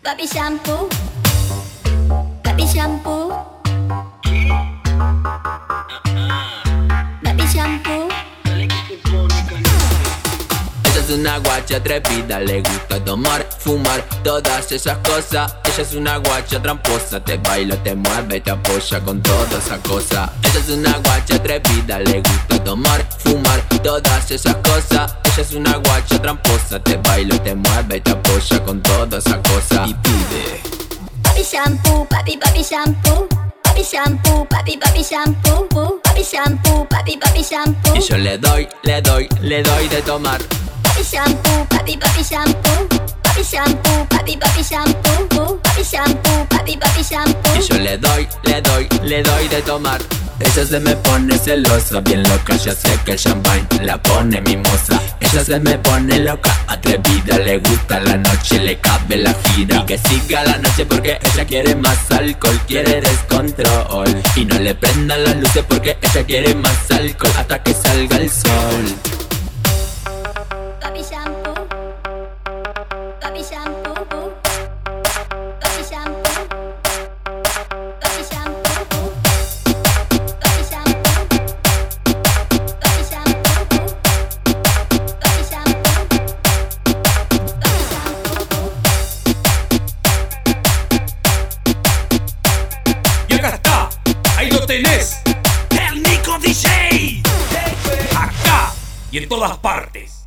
Papi shampoo, papi shampoo, papi shampoo. Ella es una guacha atrevida, le gusta tomar, fumar, todas esas cosas. Ella es una guacha tramposa, te baila, te mueve, te apoya con toda esa cosa. Ella es una guacha atrevida, le gusta tomar, fumar, todas esas cosas. Ella es una guacha tramposa, te baila, te mueve, te apoya con toda esa cosa. Y pide Papi shampoo, papi shampoo, papi shampoo, papi shampoo, papi shampoo, papi shampoo. y yo le doy de tomar. Papi shampoo, papi shampoo, papi shampoo, papi shampoo, papi shampoo, papi shampoo. Y yo le doy de tomar. Ella se me pone celosa, bien loca, ya sé que el champagne la pone mimosa. Ella se me pone loca, atrevida, le gusta la noche, le cabe la gira. Y que siga la noche porque ella quiere más alcohol, quiere descontrol. Y no le prendan las luces porque ella quiere más alcohol hasta que salga el sol. Papi shampoo, papi shampoo, papi shampoo, papi shampoo, papi shampoo, papi shampoo, papi shampoo, papi shampoo. Y acá está, ahí lo tenés, el Nico DJ. Acá y en todas partes.